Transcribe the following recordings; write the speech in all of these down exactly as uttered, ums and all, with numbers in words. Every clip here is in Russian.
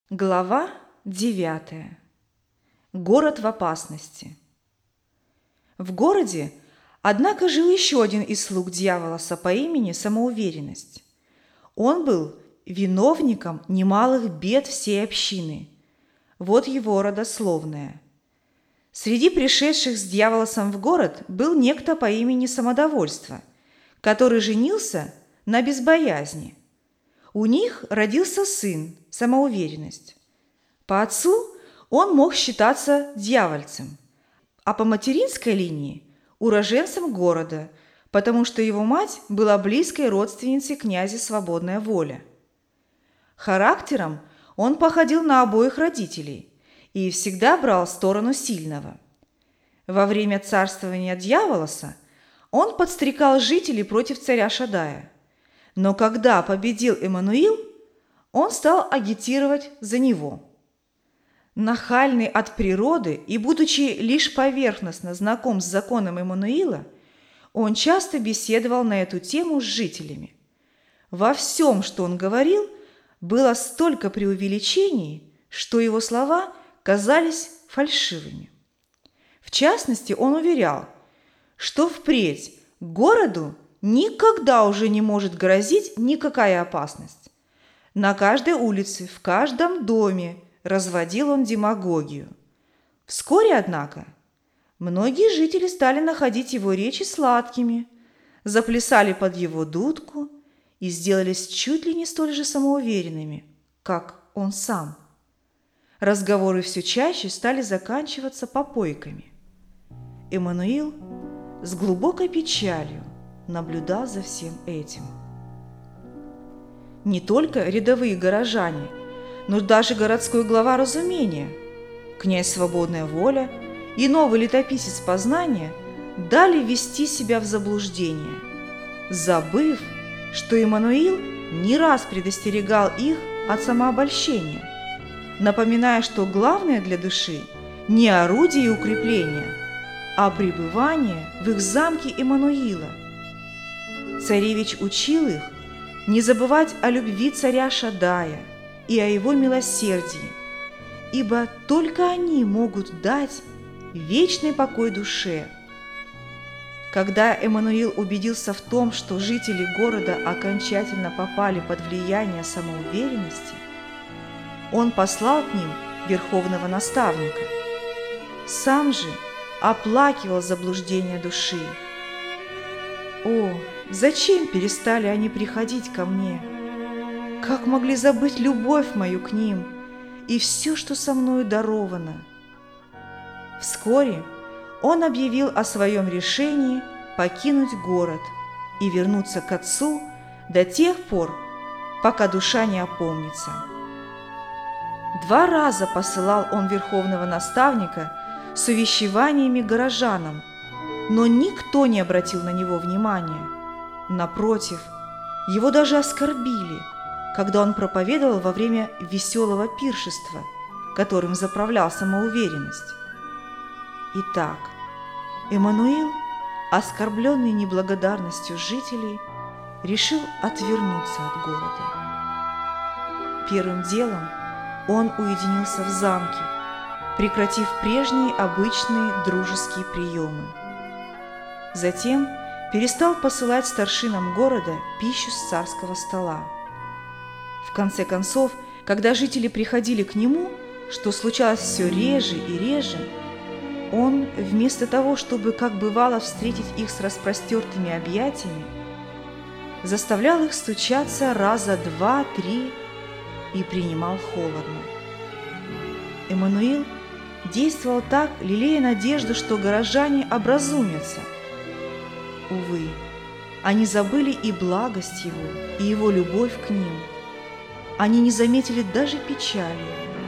Глава девятая. Город в опасности. В городе, однако, жил еще один из слуг дьяволоса по имени Самоуверенность. Он был виновником немалых бед всей общины. Вот его родословная. Среди пришедших с дьяволосом в город был некто по имени Самодовольство, который женился на Безбоязни. У них родился сын, Самоуверенность. По отцу он мог считаться дьявольцем, а по материнской линии – уроженцем города, потому что его мать была близкой родственницей князя Свободная Воля. Характером он походил на обоих родителей и всегда брал сторону сильного. Во время царствования дьяволоса он подстрекал жителей против царя Шадая. Но когда победил Эммануил, он стал агитировать за него. Нахальный от природы и будучи лишь поверхностно знаком с законом Эммануила, он часто беседовал на эту тему с жителями. Во всем, что он говорил, было столько преувеличений, что его слова казались фальшивыми. В частности, он уверял, что впредь городу никогда уже не может грозить никакая опасность. На каждой улице, в каждом доме разводил он демагогию. Вскоре, однако, многие жители стали находить его речи сладкими, заплясали под его дудку и сделались чуть ли не столь же самоуверенными, как он сам. Разговоры все чаще стали заканчиваться попойками. Эммануил с глубокой печалью наблюдал за всем этим. Не только рядовые горожане, но даже городской глава Разумения, князь Свободная Воля и новый летописец Познания дали ввести себя в заблуждение, забыв, что Эммануил не раз предостерегал их от самообольщения, напоминая, что главное для души не орудие и укрепление, а пребывание в их замке Эммануила. Царевич учил их не забывать о любви царя Шадая и о его милосердии, ибо только они могут дать вечный покой душе. Когда Эммануил убедился в том, что жители города окончательно попали под влияние самоуверенности, он послал к ним верховного наставника. Сам же оплакивал заблуждение души. О, зачем перестали они приходить ко мне? Как могли забыть любовь мою к ним и все, что со мною даровано? Вскоре он объявил о своем решении покинуть город и вернуться к отцу до тех пор, пока душа не опомнится. Два раза посылал он верховного наставника с увещеваниями горожанам, но никто не обратил на него внимания. Напротив, его даже оскорбили, когда он проповедовал во время веселого пиршества, которым заправлял Самоуверенность. Итак, Эммануил, оскорбленный неблагодарностью жителей, решил отвернуться от города. Первым делом он уединился в замке, прекратив прежние обычные дружеские приемы. Затем перестал посылать старшинам города пищу с царского стола. В конце концов, когда жители приходили к нему, что случалось все реже и реже, он, вместо того, чтобы, как бывало, встретить их с распростертыми объятиями, заставлял их стучаться раза два-три и принимал холодно. Эммануил действовал так, лелея надежду, что горожане образумятся. Увы, они забыли и благость его, и его любовь к ним. Они не заметили даже печали.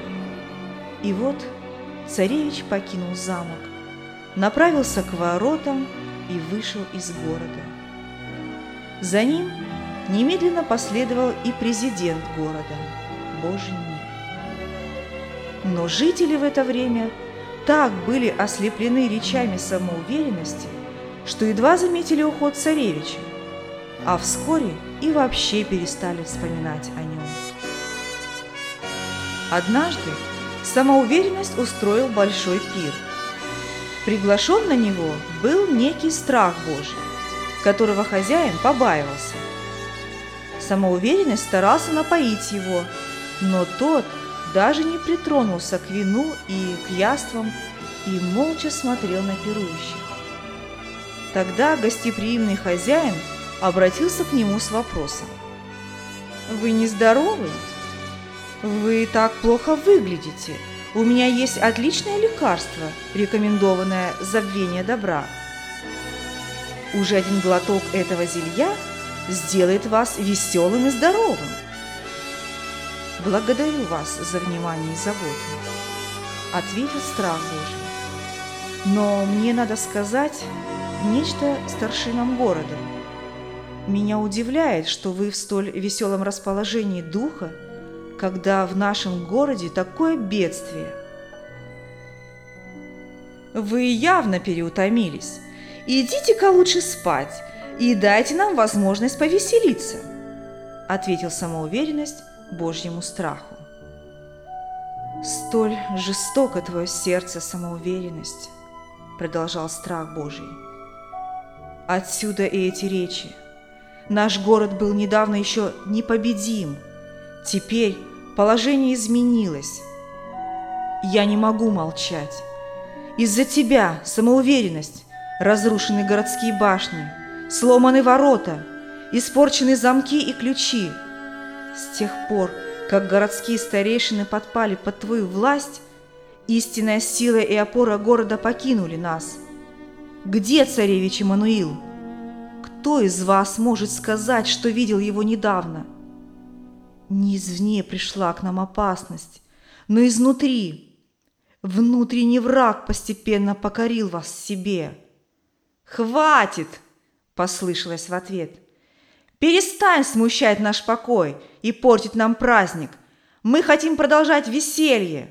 И вот царевич покинул замок, направился к воротам и вышел из города. За ним немедленно последовал и президент города, Божий мир. Но жители в это время так были ослеплены речами самоуверенности, что едва заметили уход царевича, а вскоре и вообще перестали вспоминать о нем. Однажды самоуверенность устроил большой пир. Приглашен на него был некий Страх Божий, которого хозяин побаивался. Самоуверенность старался напоить его, но тот даже не притронулся к вину и к яствам и молча смотрел на пирующих. Тогда гостеприимный хозяин обратился к нему с вопросом: «Вы нездоровы? Вы так плохо выглядите. У меня есть отличное лекарство, рекомендованное забвение добра. Уже один глоток этого зелья сделает вас веселым и здоровым. Благодарю вас за внимание и заботу», — ответил Страх Божий. «Но мне надо сказать нечто старшинам города. Меня удивляет, что вы в столь веселом расположении духа, когда в нашем городе такое бедствие. Вы явно переутомились. Идите-ка лучше спать и дайте нам возможность повеселиться», — ответил самоуверенность Божьему страху. «Столь жестоко твое сердце, самоуверенность», — продолжал Страх Божий. «Отсюда и эти речи. Наш город был недавно еще непобедим. Теперь положение изменилось. Я не могу молчать. Из-за тебя, самоуверенность, разрушены городские башни, сломаны ворота, испорчены замки и ключи. С тех пор, как городские старейшины подпали под твою власть, истинная сила и опора города покинули нас. Где царевич Иммануил? Кто из вас может сказать, что видел его недавно? Не извне пришла к нам опасность, но изнутри. Внутренний враг постепенно покорил вас себе». «Хватит!» – послышалось в ответ. «Перестань смущать наш покой и портить нам праздник. Мы хотим продолжать веселье».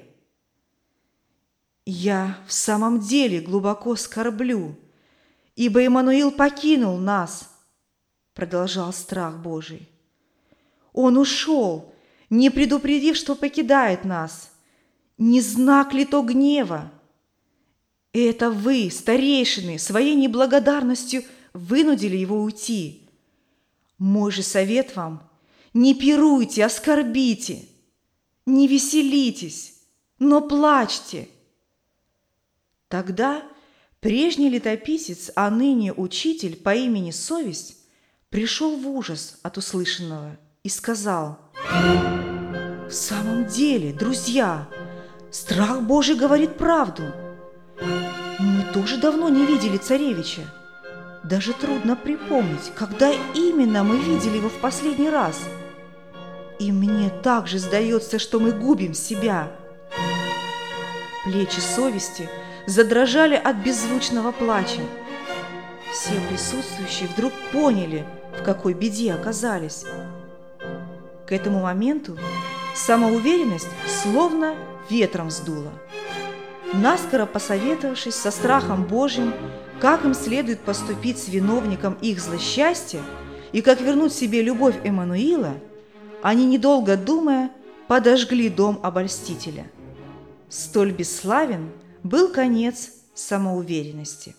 «Я в самом деле глубоко скорблю, ибо Иммануил покинул нас», – продолжал Страх Божий. «Он ушел, не предупредив, что покидает нас. Не знак ли то гнева? И это вы, старейшины, своей неблагодарностью вынудили его уйти. Мой же совет вам: не пируйте, а скорбите, не веселитесь, но плачьте». Тогда прежний летописец, а ныне учитель по имени Совесть, пришел в ужас от услышанного и сказал: «В самом деле, друзья, Страх Божий говорит правду. Мы тоже давно не видели царевича. Даже трудно припомнить, когда именно мы видели его в последний раз. И мне также сдается, что мы губим себя». Плечи Совести задрожали от беззвучного плача. Все присутствующие вдруг поняли, в какой беде оказались. К этому моменту самоуверенность словно ветром сдула. Наскоро посоветовавшись со Страхом Божьим, как им следует поступить с виновником их злосчастья и как вернуть себе любовь Иммануила, они, недолго думая, подожгли дом обольстителя. Столь бесславен был конец самоуверенности.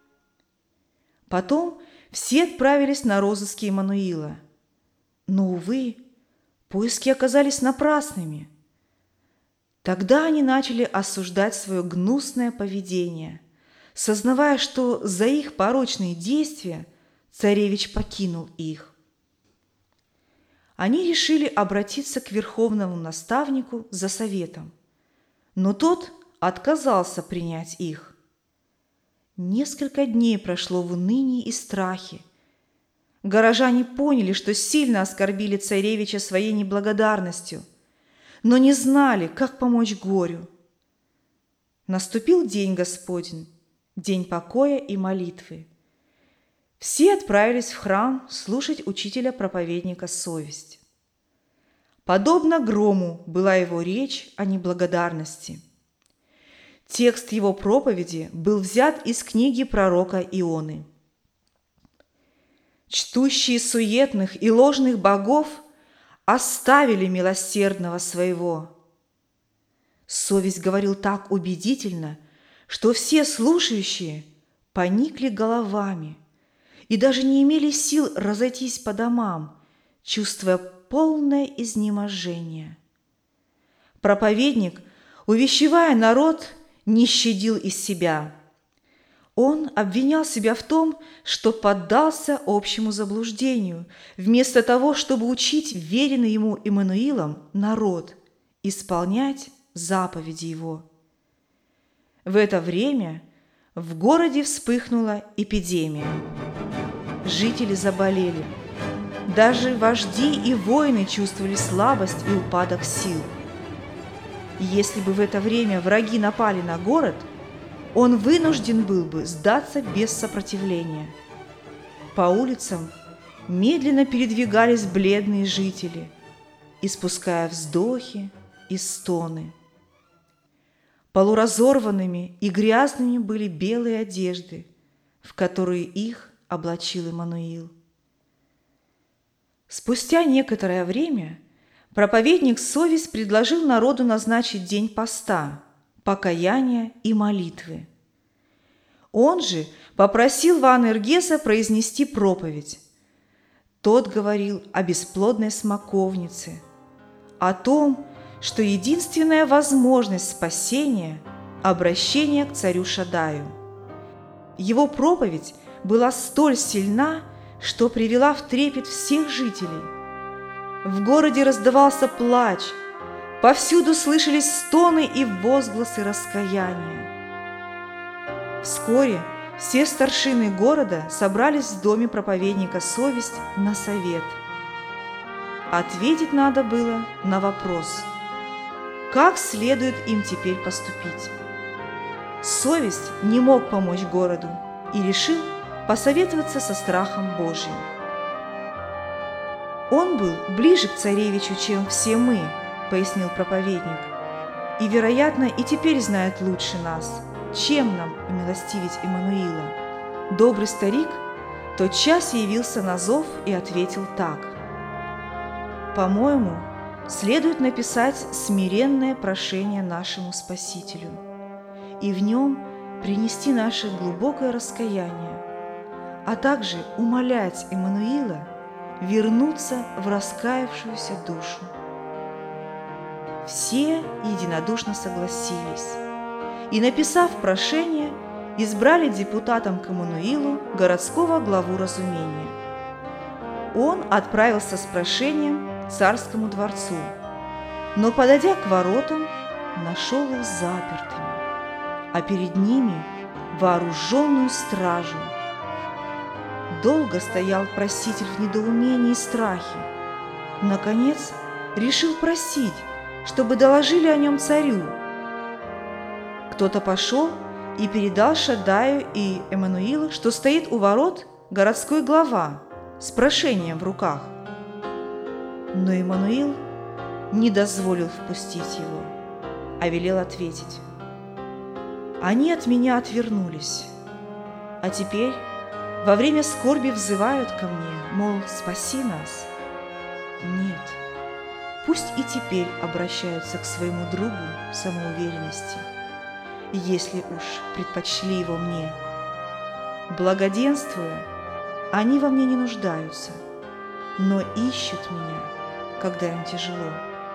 Потом все отправились на розыски Иммануила. Но, увы, поиски оказались напрасными. Тогда они начали осуждать свое гнусное поведение, сознавая, что за их порочные действия царевич покинул их. Они решили обратиться к верховному наставнику за советом, но тот отказался принять их. Несколько дней прошло в унынии и страхе. Горожане поняли, что сильно оскорбили царевича своей неблагодарностью, но не знали, как помочь горю. Наступил день Господень, день покоя и молитвы. Все отправились в храм слушать учителя-проповедника Совесть. Подобно грому была его речь о неблагодарности. Текст его проповеди был взят из книги пророка Ионы. «Чтущие суетных и ложных богов оставили милосердного своего. Совесть говорил так убедительно, что все слушающие поникли головами и даже не имели сил разойтись по домам, чувствуя полное изнеможение. Проповедник, увещевая народ, не щадил из себя. Он обвинял себя в том, что поддался общему заблуждению, вместо того, чтобы учить веренный ему Иммануилом народ исполнять заповеди его. В это время в городе вспыхнула эпидемия. Жители заболели. Даже вожди и воины чувствовали слабость и упадок сил. Если бы в это время враги напали на город, он вынужден был бы сдаться без сопротивления. По улицам медленно передвигались бледные жители, испуская вздохи и стоны. Полуразорванными и грязными были белые одежды, в которые их облачил Иммануил. Спустя некоторое время проповедник Совесть предложил народу назначить день поста, покаяния и молитвы. Он же попросил Ваанергеса произнести проповедь. Тот говорил о бесплодной смоковнице, о том, что единственная возможность спасения – обращение к царю Шаддаю. Его проповедь была столь сильна, что привела в трепет всех жителей. В городе раздавался плач, повсюду слышались стоны и возгласы раскаяния. Вскоре все старшины города собрались в доме проповедника Совесть на совет. Ответить надо было на вопрос, как следует им теперь поступить. Совесть не мог помочь городу и решил посоветоваться со страхом Божьим. Он был ближе к царевичу, чем все мы, пояснил проповедник, и, вероятно, и теперь знает лучше нас, чем нам умилостивить Иммануила. Добрый старик тотчас явился на зов и ответил так: «По-моему, следует написать смиренное прошение нашему Спасителю и в нем принести наше глубокое раскаяние, а также умолять Иммануила вернуться в раскаявшуюся душу». Все единодушно согласились и, написав прошение, избрали депутатом к Иммануилу городского главу разумения. Он отправился с прошением к царскому дворцу, но, подойдя к воротам, нашел их запертыми, а перед ними вооруженную стражу. Долго стоял проситель в недоумении и страхе. Наконец, решил просить, чтобы доложили о нем царю. Кто-то пошел и передал Шаддаю и Иммануилу, что стоит у ворот городской глава с прошением в руках. Но Иммануил не дозволил впустить его, а велел ответить: «Они от меня отвернулись, а теперь во время скорби взывают ко мне, мол, спаси нас. Нет, пусть и теперь обращаются к своему другу самоуверенности, если уж предпочли его мне. Благоденствуя, они во мне не нуждаются, но ищут меня, когда им тяжело».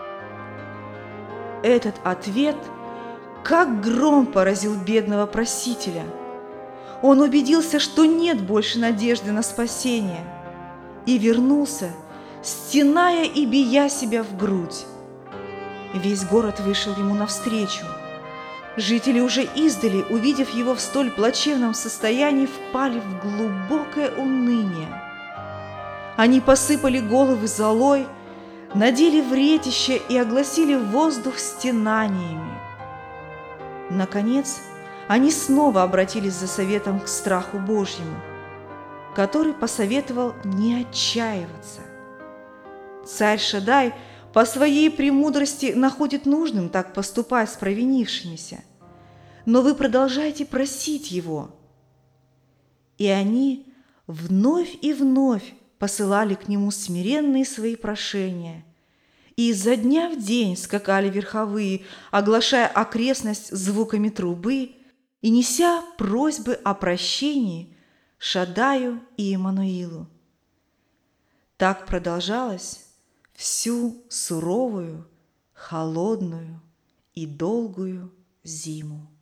Этот ответ как гром поразил бедного просителя. Он убедился, что нет больше надежды на спасение, и вернулся, стеная и бия себя в грудь. Весь город вышел ему навстречу. Жители уже издали, увидев его в столь плачевном состоянии, впали в глубокое уныние. Они посыпали головы золой, надели вретище и огласили воздух стенаниями. Наконец, они снова обратились за советом к страху Божьему, который посоветовал не отчаиваться. Царь Шаддай по своей премудрости находит нужным так поступать с провинившимися, но вы продолжайте просить его. И они вновь и вновь посылали к нему смиренные свои прошения и изо дня в день скакали верховые, оглашая окрестность звуками трубы и неся просьбы о прощении Шадаю и Эммануилу. Так продолжалось всю суровую, холодную и долгую зиму.